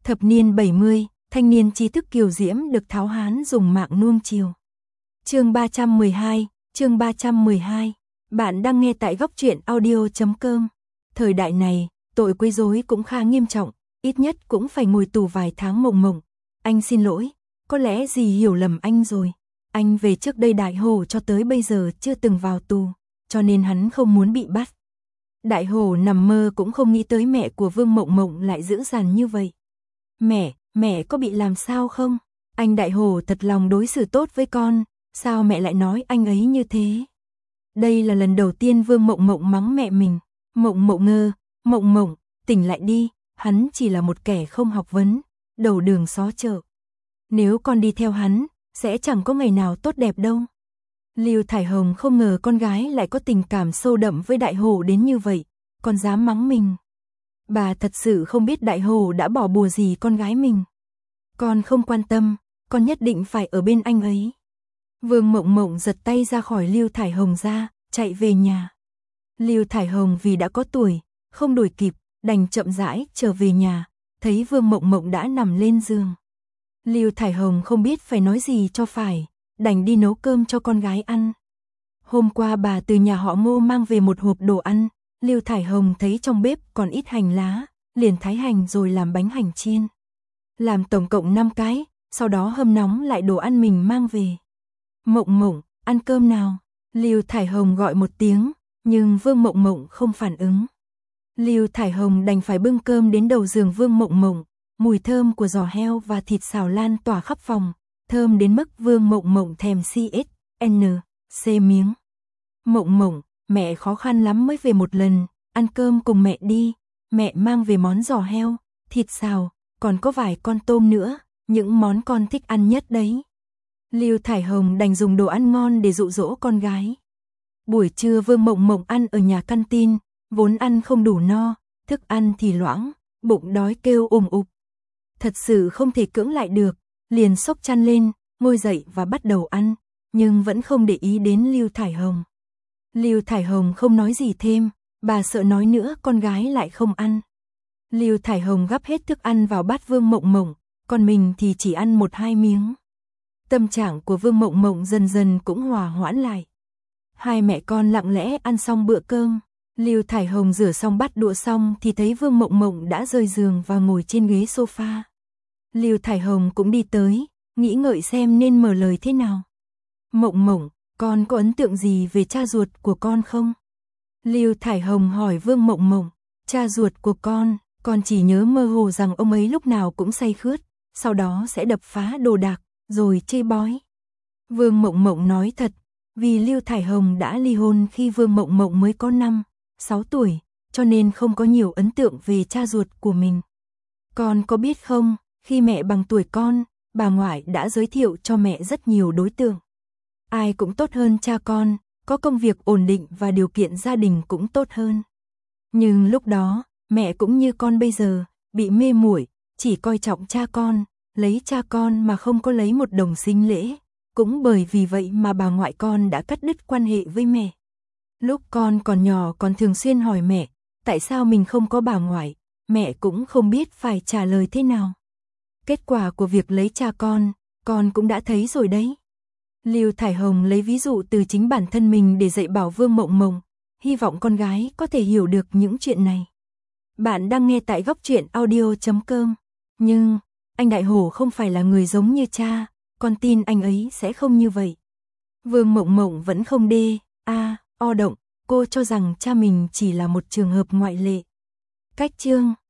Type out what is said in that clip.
Thập niên 70, thanh niên trí thức kiều diễm được Tháo Hán dùng mạng nuông chiều. Chương 312, bạn đang nghe tại góc truyện audio.com. Thời đại này, tội quấy rối cũng khá nghiêm trọng, ít nhất cũng phải ngồi tù vài tháng. Mộng, anh xin lỗi, có lẽ dì hiểu lầm anh rồi. Anh về trước đây Đại Hổ cho tới bây giờ chưa từng vào tù, cho nên hắn không muốn bị bắt. Đại Hổ nằm mơ cũng không nghĩ tới mẹ của Vương Mộng lại dữ dằn như vậy. Mẹ có bị làm sao không? Anh Đại Hổ thật lòng đối xử tốt với con, sao mẹ lại nói anh ấy như thế? Đây là lần đầu tiên Vương Mộng mắng mẹ mình. Mộng, tỉnh lại đi, hắn chỉ là một kẻ không học vấn, đầu đường xó chợ. Nếu con đi theo hắn, sẽ chẳng có ngày nào tốt đẹp đâu. Lưu Thải Hồng không ngờ con gái lại có tình cảm sâu đậm với Đại Hổ đến như vậy, còn dám mắng mình. Bà thật sự không biết Đại Hổ đã bỏ bùa gì con gái mình. Con không quan tâm, con nhất định phải ở bên anh ấy. Vương Mộng giật tay ra khỏi Lưu Thải Hồng ra, chạy về nhà. Lưu Thải Hồng vì đã có tuổi, không đuổi kịp, đành chậm rãi trở về nhà, thấy Vương Mộng đã nằm lên giường. Lưu Thải Hồng không biết phải nói gì cho phải, đành đi nấu cơm cho con gái ăn. Hôm qua bà từ nhà họ Ngô mang về một hộp đồ ăn, Lưu Thải Hồng thấy trong bếp còn ít hành lá, liền thái hành rồi làm bánh hành chiên. Làm tổng cộng 5 cái, sau đó hâm nóng lại đồ ăn mình mang về. Mộng, ăn cơm nào? Lưu Thải Hồng gọi một tiếng, nhưng Vương Mộng không phản ứng. Lưu Thải Hồng đành phải bưng cơm đến đầu giường Vương Mộng, mùi thơm của giò heo và thịt xào lan tỏa khắp phòng, thơm đến mức Vương Mộng thèm CSNC miếng. Mộng, mẹ khó khăn lắm mới về một lần, ăn cơm cùng mẹ đi, mẹ mang về món giò heo, thịt xào, còn có vài con tôm nữa, những món con thích ăn nhất đấy. Lưu Thải Hồng đành dùng đồ ăn ngon để dụ dỗ con gái. Buổi trưa Vương Mộng ăn ở nhà căn tin, vốn ăn không đủ no, thức ăn thì loãng, bụng đói kêu ục. Thật sự không thể cưỡng lại được, liền xốc chăn lên, ngồi dậy và bắt đầu ăn, nhưng vẫn không để ý đến Lưu Thải Hồng. Lưu Thải Hồng không nói gì thêm, bà sợ nói nữa con gái lại không ăn. Lưu Thải Hồng gắp hết thức ăn vào bát Vương Mộng, còn mình thì chỉ ăn 1-2 miếng. Tâm trạng của Vương Mộng dần dần cũng hòa hoãn lại. Hai mẹ con lặng lẽ ăn xong bữa cơm. Lưu Thải Hồng rửa xong bát đũa xong thì thấy Vương Mộng đã rời giường và ngồi trên ghế sofa. Lưu Thải Hồng cũng đi tới, nghĩ ngợi xem nên mở lời thế nào. Mộng, con có ấn tượng gì về cha ruột của con không? Lưu Thải Hồng hỏi Vương Mộng. Cha ruột của con chỉ nhớ mơ hồ rằng ông ấy lúc nào cũng say khướt, sau đó sẽ đập phá đồ đạc, rồi chê bói. Vương Mộng nói thật, vì Lưu Thải Hồng đã ly hôn khi Vương Mộng mới có 5-6 tuổi, cho nên không có nhiều ấn tượng về cha ruột của mình. Con có biết không, khi mẹ bằng tuổi con, bà ngoại đã giới thiệu cho mẹ rất nhiều đối tượng. Ai cũng tốt hơn cha con, có công việc ổn định và điều kiện gia đình cũng tốt hơn. Nhưng lúc đó, mẹ cũng như con bây giờ, bị mê muội, chỉ coi trọng cha con, lấy cha con mà không có lấy một đồng sinh lễ. Cũng bởi vì vậy mà bà ngoại con đã cắt đứt quan hệ với mẹ. Lúc con còn nhỏ còn thường xuyên hỏi mẹ, tại sao mình không có bà ngoại, mẹ cũng không biết phải trả lời thế nào. Kết quả của việc lấy cha con cũng đã thấy rồi đấy. Lưu Thải Hồng lấy ví dụ từ chính bản thân mình để dạy bảo Vương Mộng, hy vọng con gái có thể hiểu được những chuyện này. Bạn đang nghe tại góc truyện audio.com. Nhưng, anh Đại Hổ không phải là người giống như cha, con tin anh ấy sẽ không như vậy. Vương Mộng vẫn không động, cô cho rằng cha mình chỉ là một trường hợp ngoại lệ. Cách chương